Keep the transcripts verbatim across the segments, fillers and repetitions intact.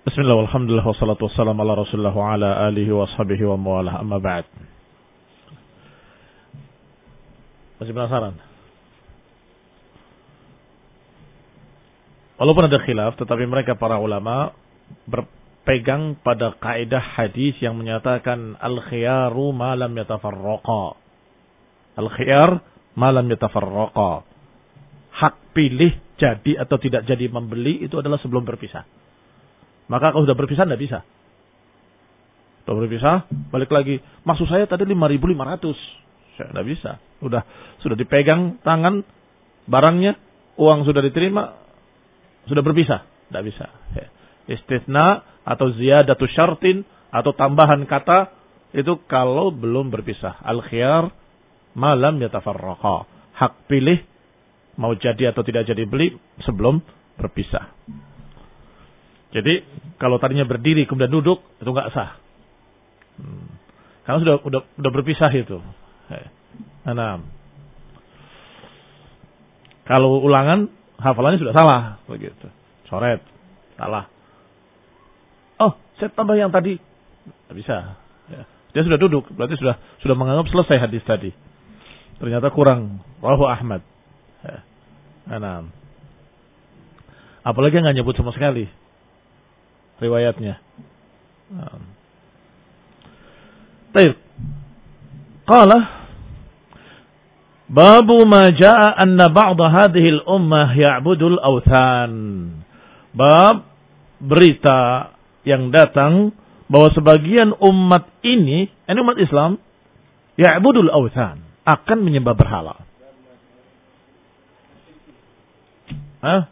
Bismillah, alhamdulillah, wassalatu wassalamu ala rasulillah wa ala alihi wa ashabihi wa mawalah, amma ba'd. Masih penasaran? Walaupun ada khilaf, tetapi mereka para ulama berpegang pada kaidah hadis yang menyatakan al-khiyaru ma lam yatafarraqa. Al-khiyar ma lam yatafarraqa. Hak pilih jadi atau tidak jadi membeli itu adalah sebelum berpisah. Maka kalau sudah berpisah tidak bisa. Sudah berpisah, balik lagi. Maksud saya tadi lima ribu lima ratus. Saya tidak bisa. Sudah sudah dipegang tangan barangnya, uang sudah diterima, sudah berpisah. Tidak bisa. Istitsna atau ziyadatu syartin atau tambahan kata itu kalau belum berpisah. Al-khiyar ma lam yatafarraqa. Hak pilih mau jadi atau tidak jadi beli sebelum berpisah. Jadi kalau tadinya berdiri kemudian duduk itu nggak sah, hmm. karena sudah sudah sudah berpisah itu. Nah, kalau ulangan hafalannya sudah salah, begitu. Coret, salah. Oh, saya tambah yang tadi, nggak bisa. Ya. Dia sudah duduk, berarti sudah sudah menganggap selesai hadis tadi. Ternyata kurang. Rawahu Ahmad. Ya. Nah, apalagi nggak nyebut sama sekali riwayatnya. Baik. Qala babu ma jaa anna ba'd hadhihi al-ummah ya'budul awthan. Bab berita yang datang bahwa sebagian umat ini, ini umat Islam, ya'budul awthan, akan menyembah berhala. Hah?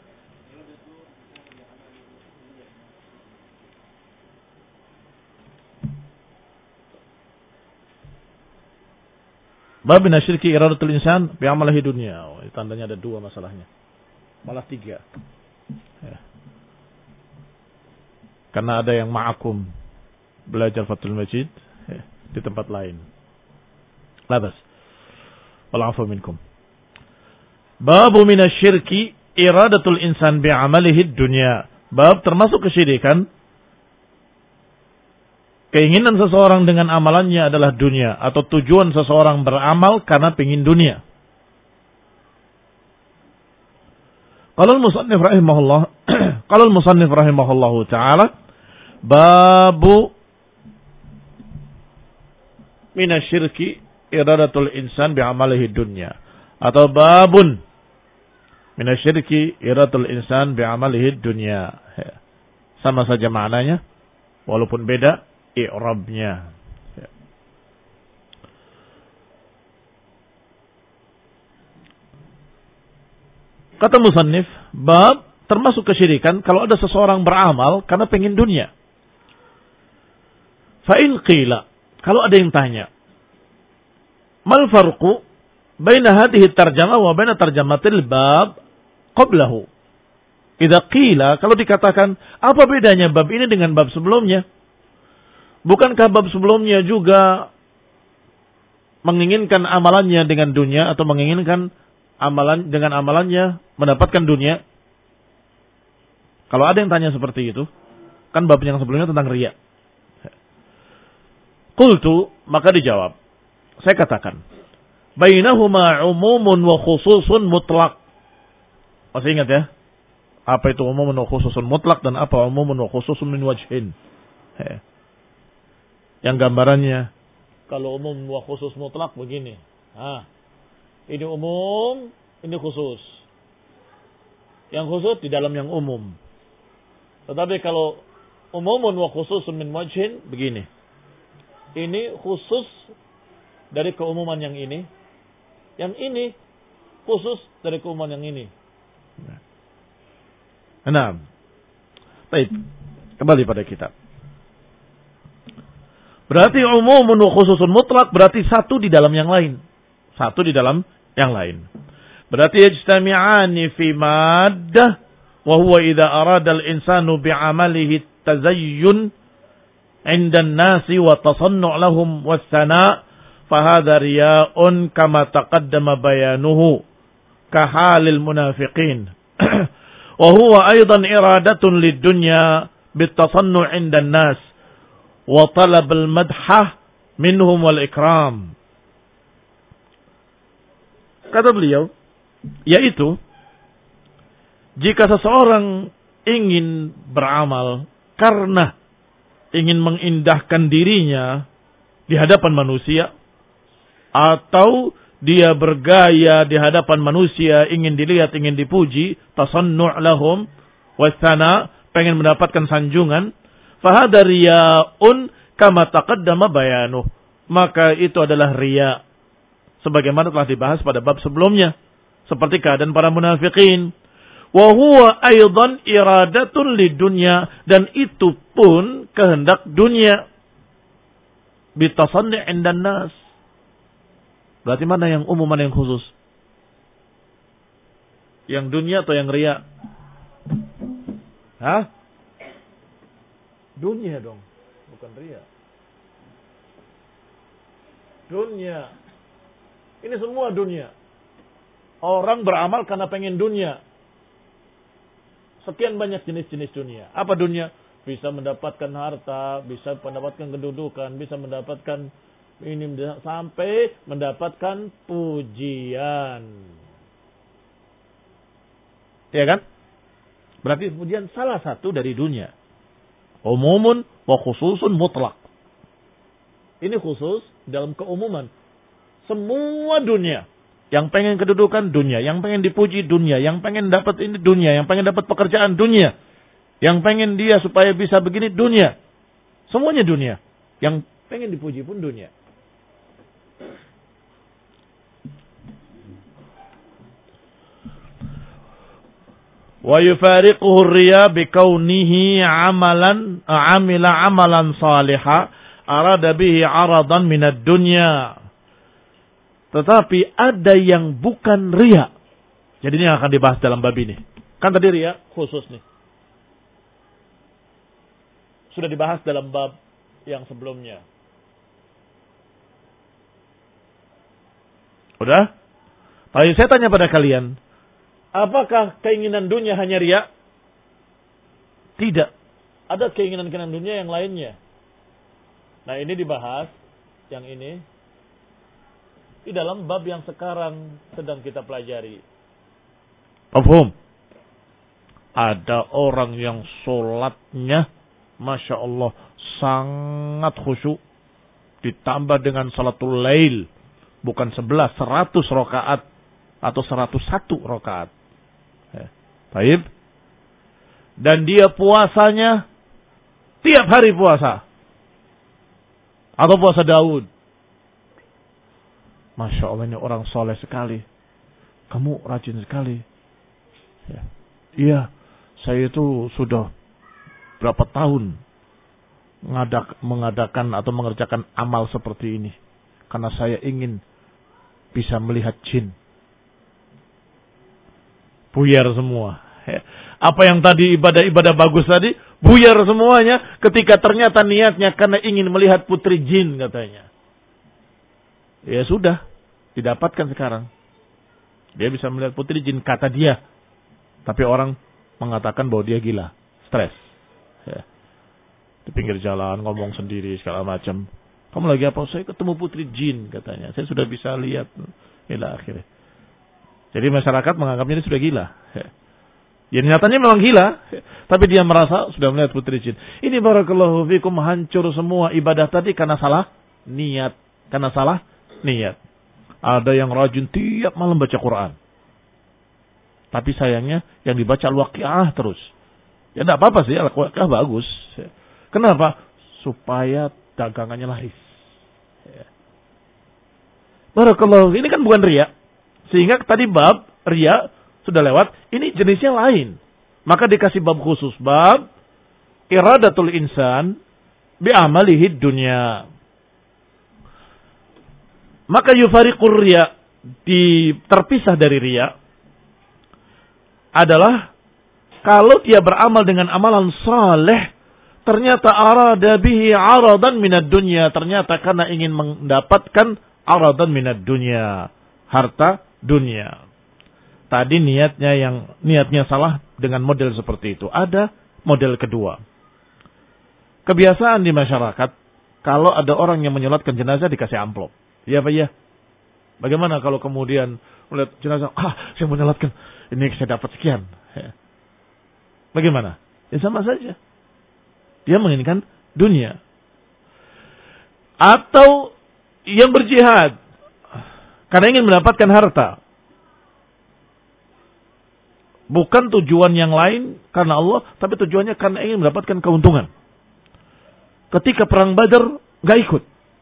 Bab min asyirki iradatul insan bi amalihi dunya. Oh, tandanya ada dua masalahnya. Malah tiga. Ya. Karena ada yang ma'akum belajar Fathul Majid ya, di tempat lain. Labas. Wal afu minkum. Bab min asyirki iradatul insan bi amalihi dunya. Bab termasuk kesyirikan, keinginan seseorang dengan amalannya adalah dunia, atau tujuan seseorang beramal karena pengin dunia. Qala al-musannif rahimahullah, qala al-musannif rahimahullahu taala, babu min asyirki iradatul insan bi amalihi dunya, atau babun min asyirki iradatul insan bi amalihi dunya. Sama saja maknanya walaupun beda i'rabnya. Kata musannif, bab termasuk kesyirikan kalau ada seseorang beramal karena pengen dunia. Fa in qila, kalau ada yang tanya, mal farqu baina hadhihi tarjamah wa baina tarjamatil bab qablahu? Idza qila, kalau dikatakan apa bedanya bab ini dengan bab sebelumnya? Bukankah bab sebelumnya juga menginginkan amalannya dengan dunia atau menginginkan amalan dengan amalannya mendapatkan dunia? Kalau ada yang tanya seperti itu, kan bab yang sebelumnya tentang riya. Qultu, maka dijawab. Saya katakan, bainahuma umumun wa khususun mutlak. Masih ingat ya? Apa itu umumun wa khususun mutlak dan apa umumun wa khususun min wajhin? He. Yang gambarannya, kalau umum wa khusus mutlak begini. Ah, ini umum, ini khusus. Yang khusus di dalam yang umum. Tetapi kalau umumun wa khususun min wajhin, begini. Ini khusus dari keumuman yang ini. Yang ini khusus dari keumuman yang ini. Nah, baik. Kembali pada kitab. Berarti umumun wa khususun mutlak berarti satu di dalam yang lain. Satu di dalam yang lain. Berarti yajtami'ani fi maddah wa huwa idza arada al-insanu bi'amalihi tazayyun 'inda an-nasi wa tasannu' lahum was-sana' fa hadha riya'un kama taqaddama bayanuhu ka halil munafiqin. Wa huwa aidan iradatun lid-dunya bitasannu' 'indan nas wa talab al-madhah minhum wal ikram. Kata beliau, yaitu jika seseorang ingin beramal karena ingin mengindahkan dirinya di hadapan manusia, atau dia bergaya di hadapan manusia, ingin dilihat, ingin dipuji, tasannu' lahum wasana, pengen mendapatkan sanjungan, fahada riya'un kama taqaddama bayanuh, maka itu adalah riya sebagaimana telah dibahas pada bab sebelumnya, seperti keadaan para munafikin. Wa huwa aidan iradatun lidunya, dan itu pun kehendak dunia. Bitasanni' 'indan nas. Berarti mana yang umum, mana yang khusus? Yang dunia atau yang riya? Hah? Dunia dong, bukan riya. Dunia. Ini semua dunia. Orang beramal karena pengen dunia. Sekian banyak jenis-jenis dunia. Apa dunia? Bisa mendapatkan harta, bisa mendapatkan kedudukan, bisa mendapatkan ini, sampai mendapatkan pujian. Ya kan? Berarti pujian salah satu dari dunia. Umumun wa khususun mutlak. Ini khusus dalam keumuman. Semua dunia. Yang pengen kedudukan dunia, yang pengen dipuji dunia, yang pengen dapat ini dunia, yang pengen dapat pekerjaan dunia, yang pengen dia supaya bisa begini dunia. Semuanya dunia. Yang pengen dipuji pun dunia. Wa yufariquhu ar-riya bikaunihi amalan amila amalan salihah arada bihi 'aradan minad dunya. Tetapi ada yang bukan riya. Jadi ini akan dibahas dalam bab ini. Kan tadi riya khusus nih. Sudah dibahas dalam bab yang sebelumnya. Udah? Tapi saya tanya pada kalian, apakah keinginan dunia hanya riya? Tidak. Ada keinginan-keinginan dunia yang lainnya. Nah, ini dibahas yang ini di dalam bab yang sekarang sedang kita pelajari. Paham? Ada orang yang sholatnya, Masya Allah, sangat khusyuk. Ditambah dengan salatul lail. Bukan sebelas, seratus rakaat. Atau seratus satu rakaat. Ya. Baik. Dan dia puasanya tiap hari puasa. Atau puasa Daud. Masya Allah, ini orang soleh sekali. Kamu rajin sekali. Ya. Iya, saya itu sudah berapa tahun ngadak, mengadakan atau mengerjakan amal seperti ini. Karena saya ingin bisa melihat jin. Buyar semua. Ya. Apa yang tadi ibadah-ibadah bagus tadi, buyar semuanya ketika ternyata niatnya karena ingin melihat putri jin katanya. Ya sudah, didapatkan sekarang. Dia bisa melihat putri jin, kata dia. Tapi orang mengatakan bahwa dia gila, stres. Ya. Di pinggir jalan, ngomong sendiri, segala macam. Kamu lagi apa? Saya ketemu putri jin, katanya. Saya sudah bisa lihat. Ila akhirnya. Jadi masyarakat menganggapnya dia sudah gila. Ya. Ya nyatanya memang gila. Ya. Tapi dia merasa sudah melihat putri jin. Ini barakallahu fikum, hancur semua ibadah tadi karena salah niat. Karena salah niat. Ada yang rajin tiap malam baca Quran. Tapi sayangnya yang dibaca Al-Waqi'ah terus. Ya enggak apa-apa sih, Al-Waqi'ah bagus. Kenapa? Supaya dagangannya laris. Barakallahu, ini kan bukan riya. Sehingga tadi bab riya sudah lewat, ini jenisnya lain. Maka dikasih bab khusus, bab iradatul insan bi'amalihi dunya. Maka yufariqur riya, di terpisah dari riya adalah kalau dia beramal dengan amalan saleh, ternyata arada bihi aradan minad dunya, ternyata karena ingin mendapatkan aradan minad dunya, harta dunia. Tadi niatnya yang niatnya salah dengan model seperti itu. Ada model kedua. kebiasaan di masyarakat, kalau ada orang yang menyolatkan jenazah dikasih amplop. Iya Pak ya? Bagaimana kalau kemudian melihat jenazah, ah saya menyolatkan, ini saya dapat sekian. Bagaimana? Ya sama saja. Dia menginginkan dunia. Atau yang berjihad karena ingin mendapatkan harta. Bukan tujuan yang lain karena Allah, tapi tujuannya karena ingin mendapatkan keuntungan. Ketika perang Badar, gak ikut.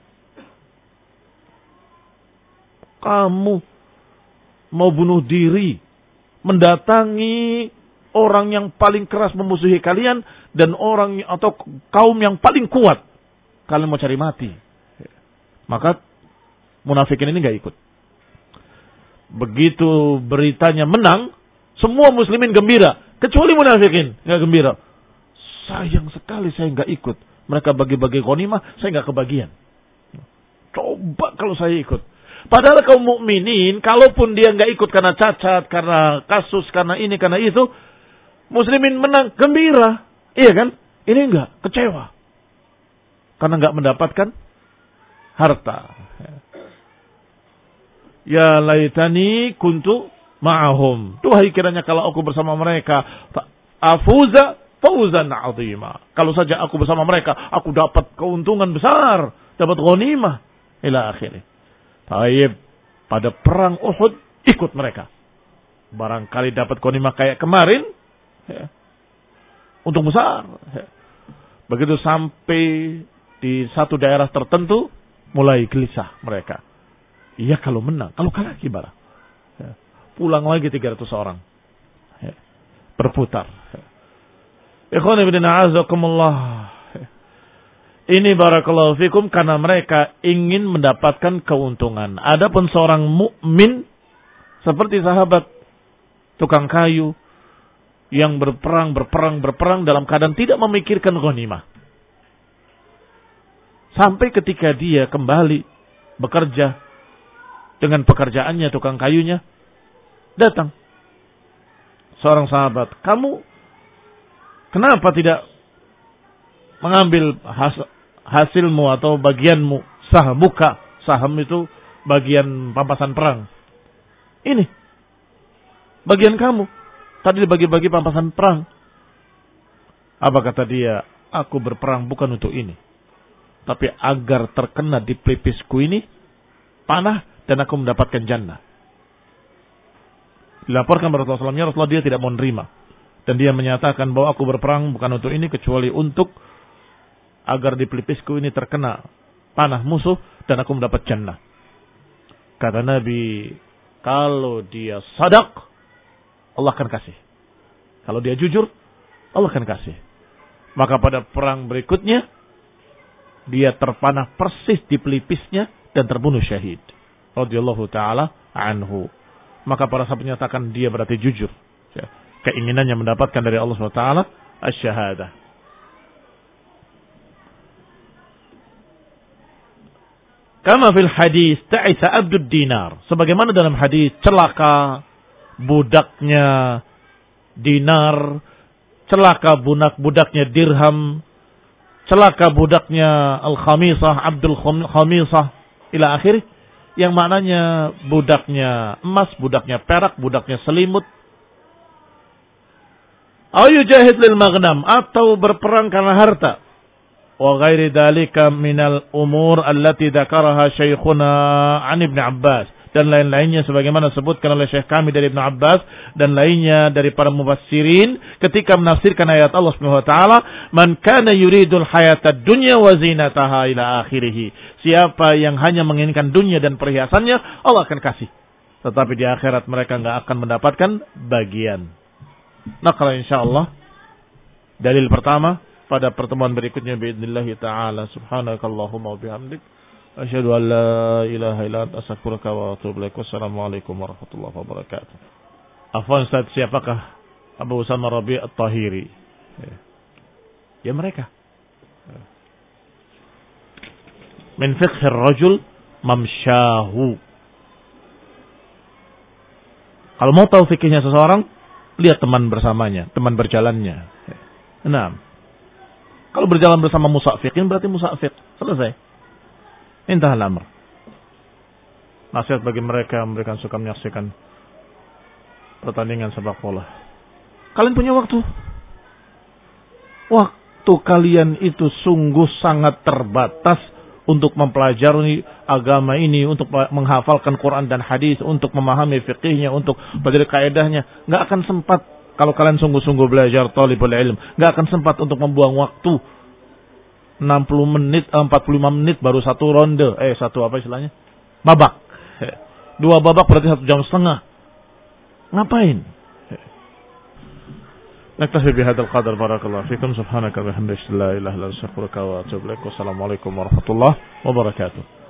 Kamu mau bunuh diri, mendatangi orang yang paling keras memusuhi kalian dan orang atau kaum yang paling kuat, kalian mau cari mati. Maka munafikin ini gak ikut. Begitu beritanya menang, semua muslimin gembira, kecuali munafikin gak gembira. Sayang sekali saya gak ikut. Mereka bagi-bagi ghanimah, saya gak kebagian. Coba kalau saya ikut. Padahal kaum mukminin, kalaupun dia gak ikut karena cacat, karena kasus, karena ini, karena itu, muslimin menang, gembira. Iya kan? Ini enggak, kecewa. Karena enggak mendapatkan harta. Ya laitani kuntu ma'ahum. Tuhai kiranya kalau aku bersama mereka. Afuza fauzan azima. Kalau saja aku bersama mereka, aku dapat keuntungan besar. Dapat ghanimah. Ila akhirnya. Taib. Pada perang Uhud, ikut mereka. Barangkali dapat ghanimah kayak kemarin. Ya. Untung besar. Ya. Begitu sampai di satu daerah tertentu, mulai gelisah mereka. Iya kalau menang, kalau kalah gimana? Ya. Pulang lagi tiga ratus orang. Ya. Berputar. Ya. Ikhwan ibn a'azakumullah. Ya. Ini barakallahu fikum karena mereka ingin mendapatkan keuntungan. Adapun seorang mukmin seperti sahabat tukang kayu yang berperang, berperang, berperang dalam keadaan tidak memikirkan ghanimah. Sampai ketika dia kembali bekerja dengan pekerjaannya tukang kayunya, datang seorang sahabat, kamu kenapa tidak mengambil has- hasilmu atau bagianmu, sahamuka, saham itu bagian pampasan perang. Ini bagian kamu, tadi dibagi-bagi pampasan perang. Apa kata dia? Aku berperang bukan untuk ini, tapi agar terkena di pelipisku ini panah dan aku mendapatkan jannah. Dilaporkan kepada Rasulullah shallallahu alaihi wasallam, Rasulullah dia tidak mau menerima. Dan dia menyatakan bahwa aku berperang bukan untuk ini, kecuali untuk agar di pelipisku ini terkena panah musuh dan aku mendapat jannah. Kata Nabi, kalau dia sadaq, Allah akan kasih. Kalau dia jujur, Allah akan kasih. Maka pada perang berikutnya, dia terpanah persis di pelipisnya dan terbunuh syahid. Radhiyallahu ta'ala anhu. Maka para sahabat menyatakan dia berarti jujur. Ya. Keinginannya mendapatkan dari Allah subhanahu wa taala asy-syahadah. Kama fil hadis ta'isa abdud dinar. Sebagaimana dalam hadis celaka budaknya dinar, celaka budak-budaknya dirham, celaka budaknya al-khamisah, abdul khamisah ila akhir, yang maknanya budaknya emas, budaknya perak, budaknya selimut. Au yujahid lil maghnam, atau berperang karena harta. Wa ghairi dzalika minal umur allati dzakaraha syekhuna an Ibnu Abbas, dan lain-lainnya sebagaimana disebutkan oleh Syekh kami dari Ibnu Abbas dan lainnya dari para mufassirin ketika menafsirkan ayat Allah Subhanahu wa taala, "Man kana yuridul hayatad dunya wa zinataha ila akhirih." Siapa yang hanya menginginkan dunia dan perhiasannya, Allah akan kasih. Tetapi di akhirat mereka enggak akan mendapatkan bagian. Nah, kalau insyaallah dalil pertama pada pertemuan berikutnya biidznillah taala. Subhanakallahumma wa bihamdik asyhadu an la ilaha illa anta astaghfiruka wa atubu ilaik. Wassalamualaikum warahmatullahi wabarakatuh. Afwan Ustaz, siapakah Abu Usama Rabi' At-Tahiri? Ya, ya mereka. Min fiqhir rajul mamsyahu. Kalau mau tahu fikihnya seseorang, lihat teman bersamanya, teman berjalannya. Enam. Kalau berjalan bersama musafiqin berarti musafik. Selesai. Intahal amr. Nasihat bagi mereka yang mereka suka menyaksikan pertandingan sepak bola. Kalian punya waktu. Waktu kalian itu sungguh sangat terbatas untuk mempelajari agama ini, untuk menghafalkan Quran dan hadis, untuk memahami fikihnya, untuk belajar kaidahnya. Nggak akan sempat kalau kalian sungguh-sungguh belajar talibul ilm. Nggak akan sempat untuk membuang waktu enam puluh menit, empat puluh lima menit baru satu ronde. Eh, satu apa istilahnya? Babak. Dua babak berarti satu jam setengah. Ngapain? Naktafi bihadzal qadar, barakallahu fikum, subhanaka wa bihamdika, la ilaha illa anta, astaghfiruka wa atubu ilaik. Wassalamualaikum warahmatullahi wabarakatuh.